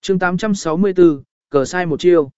chương 864, cờ sai một chiêu.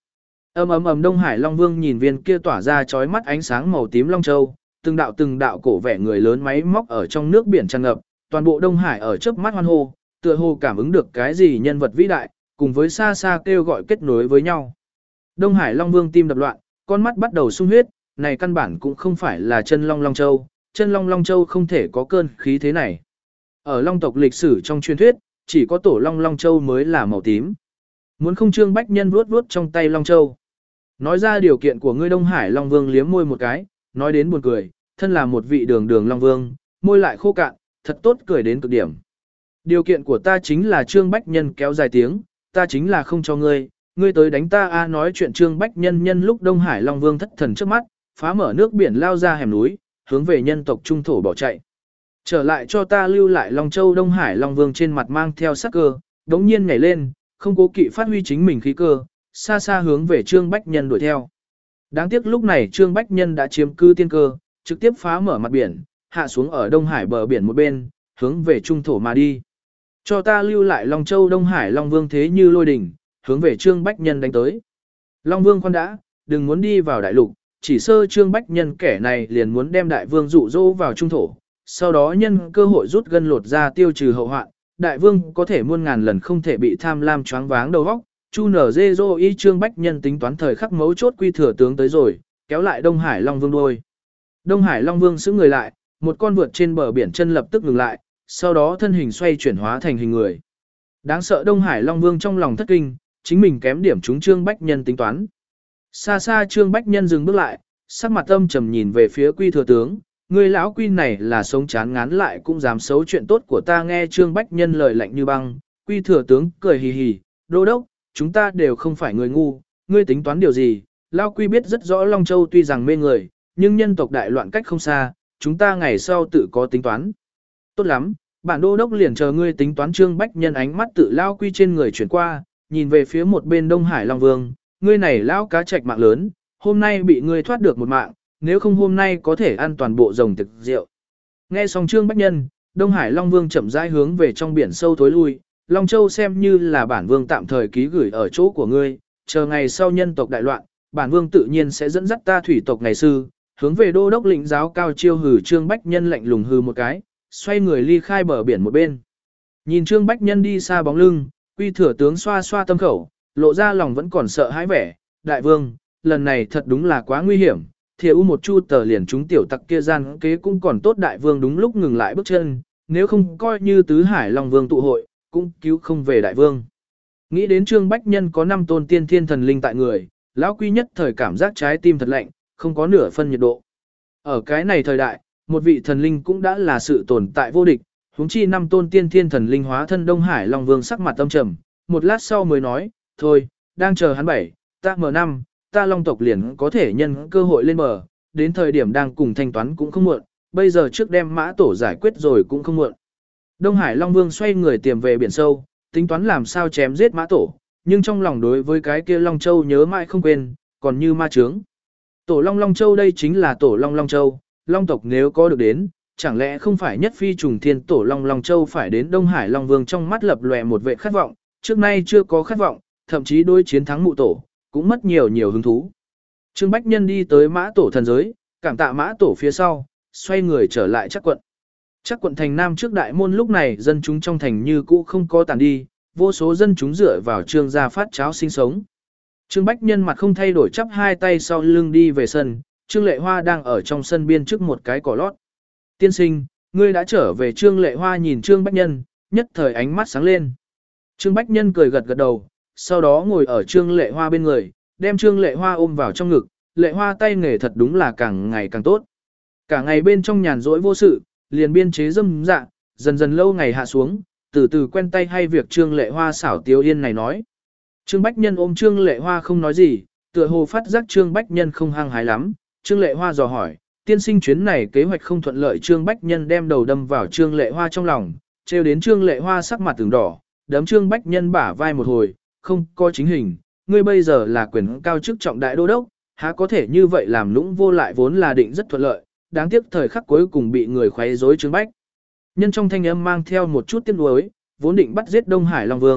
Ầm Đông Hải Long Vương nhìn viên kia tỏa ra chói mắt ánh sáng màu tím long châu, từng đạo cổ vẻ người lớn máy móc ở trong nước biển tràn ngập, toàn bộ Đông Hải ở chớp mắt hoan hô, tựa hồ cảm ứng được cái gì nhân vật vĩ đại, cùng với xa xa kêu gọi kết nối với nhau. Đông Hải Long Vương tim đập loạn, con mắt bắt đầu sung huyết, này căn bản cũng không phải là chân long long châu, chân long long châu không thể có cơn khí thế này. Ở long tộc lịch sử trong truyền thuyết, chỉ có tổ long long châu mới là màu tím. Muốn không Trương Bách Nhân vuốt trong tay long châu. Nói ra điều kiện của ngươi Đông Hải Long Vương liếm môi một cái, nói đến buồn cười, thân là một vị đường Long Vương, môi lại khô cạn, thật tốt cười đến cực điểm. Điều kiện của ta chính là Trương Bách Nhân kéo dài tiếng, ta chính là không cho ngươi, ngươi tới đánh ta a nói chuyện Trương Bách Nhân nhân lúc Đông Hải Long Vương thất thần trước mắt, phá mở nước biển lao ra hẻm núi, hướng về nhân tộc trung thổ bỏ chạy. Trở lại cho ta lưu lại Long Châu. Đông Hải Long Vương trên mặt mang theo sắc cơ, đống nhiên nhảy lên, không cố kỵ phát huy chính mình khí cơ, xa xa hướng về Trương Bách Nhân đuổi theo. Đáng tiếc lúc này Trương Bách Nhân đã chiếm cư tiên cơ, trực tiếp phá mở mặt biển, hạ xuống ở Đông Hải bờ biển một bên, hướng về trung thổ mà đi. Cho ta lưu lại Long Châu. Đông Hải Long Vương thế như lôi đỉnh, hướng về Trương Bách Nhân đánh tới. Long Vương khoan đã, đừng muốn đi vào đại lục, chỉ sơ Trương Bách Nhân kẻ này liền muốn đem đại vương dụ dỗ vào trung thổ, sau đó nhân cơ hội rút gân lột ra tiêu trừ hậu hoạn, đại vương có thể muôn ngàn lần không thể bị tham lam choáng váng đầu óc. Chu nở dê dô y Trương Bách Nhân tính toán thời khắc mấu chốt quy thừa tướng tới rồi, kéo lại Đông Hải Long Vương đuôi. Đông Hải Long Vương giữ người lại, một con vượt trên bờ biển chân lập tức ngừng lại, sau đó thân hình xoay chuyển hóa thành hình người. Đáng sợ Đông Hải Long Vương trong lòng thất kinh, chính mình kém điểm trúng Trương Bách Nhân tính toán. Xa xa Trương Bách Nhân dừng bước lại, sắc mặt âm trầm nhìn về phía quy thừa tướng, người lão quy này là sống chán ngán lại cũng dám xấu chuyện tốt của ta. Nghe Trương Bách Nhân lời lạnh như băng, quy thừa tướng cười hì hì, đô đốc, chúng ta đều không phải người ngu, ngươi tính toán điều gì? Lão quy biết rất rõ Long Châu tuy rằng mê người, nhưng nhân tộc đại loạn cách không xa, chúng ta ngày sau tự có tính toán. Tốt lắm, bản đô đốc liền chờ ngươi tính toán. Trương Bách Nhân ánh mắt tự Lão quy trên người chuyển qua, nhìn về phía một bên Đông Hải Long Vương, ngươi này lão cá trạch mạng lớn, hôm nay bị ngươi thoát được một mạng, nếu không hôm nay có thể ăn toàn bộ rồng thực rượu. Nghe xong Trương Bách Nhân, Đông Hải Long Vương chậm rãi hướng về trong biển sâu thối lui, Long Châu xem như là bản vương tạm thời ký gửi ở chỗ của ngươi, chờ ngày sau nhân tộc đại loạn, bản vương tự nhiên sẽ dẫn dắt ta thủy tộc ngày sư, hướng về đô đốc lĩnh giáo cao chiêu. Hừ. Trương Bách Nhân lạnh lùng hừ một cái, xoay người ly khai bờ biển một bên. Nhìn Trương Bách Nhân đi xa bóng lưng, quy thừa tướng xoa xoa tâm khẩu, lộ ra lòng vẫn còn sợ hãi vẻ, đại vương, lần này thật đúng là quá nguy hiểm, thiệu một chu tờ liền chúng tiểu tặc kia gian kế cũng còn tốt. Đại vương đúng lúc ngừng lại bước chân, nếu không coi như tứ hải Long Vương tụ hội, cũng cứu không về đại vương. Nghĩ đến Trương Bách Nhân có 5 tôn tiên thiên thần linh tại người, lão quy nhất thời cảm giác trái tim thật lạnh, không có nửa phân nhiệt độ. Ở cái này thời đại, một vị thần linh cũng đã là sự tồn tại vô địch, huống chi 5 tôn tiên thiên thần linh hóa thân Đông Hải Long Vương sắc mặt âm trầm, một lát sau mới nói, thôi, đang chờ hắn 7, ta M5, ta Long tộc liền có thể nhân cơ hội lên bờ, đến thời điểm đang cùng thanh toán cũng không muộn, bây giờ trước đem mã tổ giải quyết rồi cũng không muộn. Đông Hải Long Vương xoay người tiềm về biển sâu, tính toán làm sao chém giết mã tổ, nhưng trong lòng đối với cái kia Long Châu nhớ mãi không quên, còn như ma chướng. Tổ Long Long Châu đây chính là tổ Long Long Châu, Long tộc nếu có được đến, chẳng lẽ không phải nhất phi trùng thiên tổ Long Long Châu phải đến. Đông Hải Long Vương trong mắt lập lòe một vệ khát vọng, trước nay chưa có khát vọng, thậm chí đối chiến thắng mụ tổ, cũng mất nhiều hứng thú. Trương Bách Nhân đi tới mã tổ thần giới, cảm tạ mã tổ phía sau, xoay người trở lại Trắc quận. Trắc quận thành nam trước đại môn lúc này dân chúng trong thành như cũ không có tàn đi, vô số dân chúng dựa vào Trương gia phát cháo sinh sống. Trương Bách Nhân mặt không thay đổi chắp hai tay sau lưng đi về sân, Trương Lệ Hoa đang ở trong sân biên trước một cái cỏ lót. Tiên sinh, ngươi đã trở về. Trương Lệ Hoa nhìn Trương Bách Nhân, nhất thời ánh mắt sáng lên. Trương Bách Nhân cười gật đầu, sau đó ngồi ở Trương Lệ Hoa bên người, đem Trương Lệ Hoa ôm vào trong ngực. Lệ Hoa tay nghề thật đúng là càng ngày càng tốt. Cả ngày bên trong nhàn rỗi vô sự, liền biên chế dâm dạ, dần dần lâu ngày hạ xuống, từ từ quen tay hay việc. Trương Lệ Hoa xảo tiếu yên này nói. Trương Bách Nhân ôm Trương Lệ Hoa không nói gì, tựa hồ phát giác Trương Bách Nhân không hăng hái lắm. Trương Lệ Hoa dò hỏi, tiên sinh chuyến này kế hoạch không thuận lợi. Trương Bách Nhân đem đầu đâm vào Trương Lệ Hoa trong lòng, trêu đến Trương Lệ Hoa sắc mặt từng đỏ, đấm Trương Bách Nhân bả vai một hồi, không có chính hình, ngươi bây giờ là quyền cao chức trọng đại đô đốc, há có thể như vậy làm lũng vô lại, vốn là định rất thuận lợi, đáng tiếc thời khắc cuối cùng bị người khuấy rối. Trương Bách Nhân trong thanh âm mang theo một chút tiếc nuối, vốn định bắt giết Đông Hải Long Vương,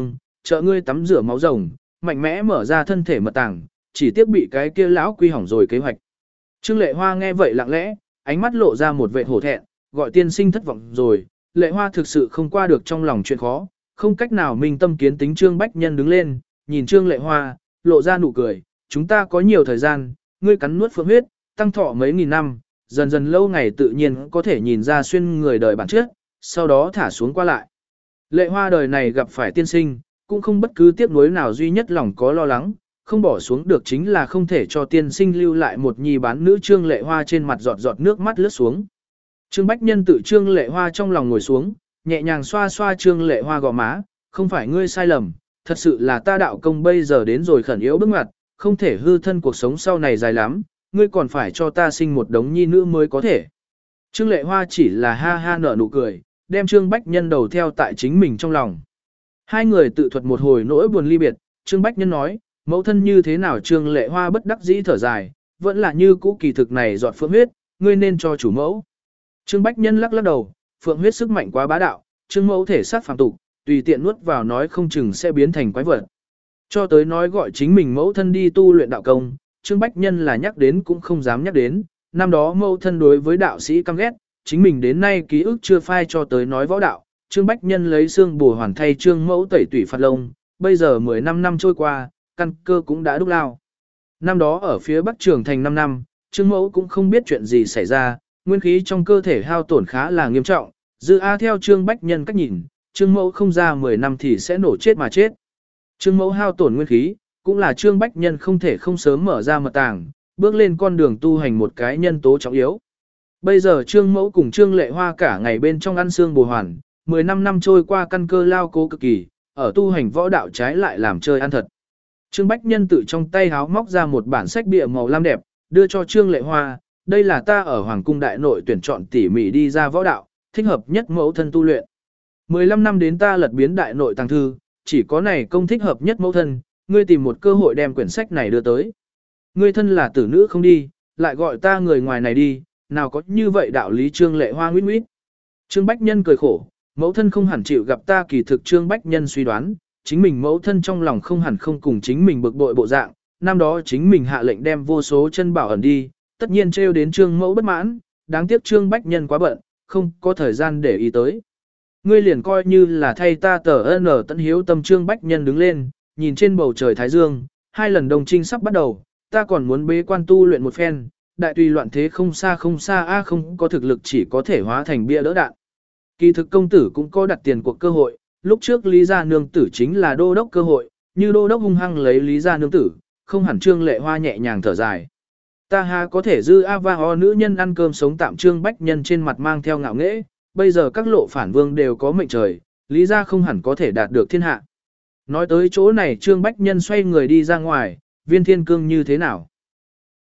trợ ngươi tắm rửa máu rồng, mạnh mẽ mở ra thân thể mật tàng, chỉ tiếc bị cái kia lão quy hỏng rồi kế hoạch. Trương Lệ Hoa nghe vậy lặng lẽ, ánh mắt lộ ra một vẻ hổ thẹn, gọi tiên sinh thất vọng rồi, Lệ Hoa thực sự không qua được trong lòng chuyện khó, không cách nào minh tâm kiến tính. Trương Bách Nhân đứng lên, nhìn Trương Lệ Hoa, lộ ra nụ cười, chúng ta có nhiều thời gian, ngươi cắn nuốt phượng huyết, tăng thọ mấy nghìn năm, dần dần lâu ngày tự nhiên có thể nhìn ra xuyên người đời bản chất, sau đó thả xuống qua lại. Lệ Hoa đời này gặp phải tiên sinh, cũng không bất cứ tiếc nuối nào, duy nhất lòng có lo lắng, không bỏ xuống được chính là không thể cho tiên sinh lưu lại một nhi bán nữ. Trương Lệ Hoa trên mặt giọt giọt nước mắt lướt xuống. Trương Bách Nhân tự Trương Lệ Hoa trong lòng ngồi xuống, nhẹ nhàng xoa xoa Trương Lệ Hoa gò má, không phải ngươi sai lầm, thật sự là ta đạo công bây giờ đến rồi khẩn yếu bước ngoặt, không thể hư thân, cuộc sống sau này dài lắm, ngươi còn phải cho ta sinh một đống nhi nữ mới có thể. Trương Lệ Hoa chỉ là ha ha nở nụ cười, đem Trương Bách Nhân đầu theo tại chính mình trong lòng. Hai người tự thuật một hồi nỗi buồn ly biệt, Trương Bách Nhân nói, mẫu thân như thế nào? Trương Lệ Hoa bất đắc dĩ thở dài, vẫn là như cũ, kỳ thực này giọt phượng huyết, ngươi nên cho chủ mẫu. Trương Bách Nhân lắc lắc đầu, phượng huyết sức mạnh quá bá đạo, Trương mẫu thể xác phàm tục, tùy tiện nuốt vào nói không chừng sẽ biến thành quái vật. Cho tới nói gọi chính mình mẫu thân đi tu luyện đạo công, Trương Bách Nhân là nhắc đến cũng không dám nhắc đến, năm đó mẫu thân đối với đạo sĩ căm ghét, chính mình đến nay ký ức chưa phai cho tới nói võ đạo. Trương Bách Nhân lấy xương bùa hoàn thay Trương mẫu tẩy tủy phạt lông, bây giờ 15 năm trôi qua, căn cơ cũng đã đúc lao. Năm đó ở phía Bắc Trường Thành 5 năm, Trương mẫu cũng không biết chuyện gì xảy ra, nguyên khí trong cơ thể hao tổn khá là nghiêm trọng, dư a theo Trương Bách Nhân cách nhìn, Trương mẫu không ra 10 năm thì sẽ nổ chết mà chết. Trương mẫu hao tổn nguyên khí, cũng là Trương Bách Nhân không thể không sớm mở ra mật tàng, bước lên con đường tu hành một cái nhân tố trọng yếu. Bây giờ Trương mẫu cùng Trương Lệ Hoa cả ngày bên trong ăn xương bồ hoàn, 15 năm trôi qua căn cơ lao cố cực kỳ, ở tu hành võ đạo trái lại làm chơi ăn thật. Trương Bách Nhân tự trong tay háo móc ra một bản sách bìa màu lam đẹp, đưa cho Trương Lệ Hoa, đây là ta ở Hoàng cung đại nội tuyển chọn tỉ mỉ đi ra võ đạo, thích hợp nhất mẫu thân tu luyện. 15 năm đến ta lật biến đại nội tàng thư, chỉ có này công thích hợp nhất mẫu thân, ngươi tìm một cơ hội đem quyển sách này đưa tới. Ngươi thân là tử nữ không đi, lại gọi ta người ngoài này đi, nào có như vậy đạo lý. Trương Lệ Hoa nguyết nguyết. Trương Bách Nhân cười khổ, mẫu thân không hẳn chịu gặp ta. Kỳ thực Trương Bách Nhân suy đoán, chính mình mẫu thân trong lòng không hẳn không cùng chính mình bực bội bộ dạng, năm đó chính mình hạ lệnh đem vô số chân bảo ẩn đi, tất nhiên trêu đến Trương mẫu bất mãn, đáng tiếc Trương Bách Nhân quá bận, không có thời gian để ý tới. Ngươi liền coi như là thay ta tờ n tận hiếu tâm. Trương Bách Nhân đứng lên, nhìn trên bầu trời thái dương, 2 lần đồng trinh sắp bắt đầu, ta còn muốn bế quan tu luyện một phen, đại tùy loạn thế không xa a, không có thực lực chỉ có thể hóa thành bia đỡ đạn. Kỳ thực công tử cũng có đặt tiền cuộc cơ hội, lúc trước Lý gia nương tử chính là đô đốc cơ hội, như đô đốc hung hăng lấy Lý gia nương tử, không hẳn. Trương Lệ Hoa nhẹ nhàng thở dài. Ta ha có thể dư a ho nữ nhân ăn cơm sống tạm. Trương Bách Nhân trên mặt mang theo ngạo nghễ, bây giờ các lộ phản vương đều có mệnh trời, Lý gia không hẳn có thể đạt được thiên hạ. Nói tới chỗ này Trương Bách Nhân xoay người đi ra ngoài, Viên Thiên Cương như thế nào?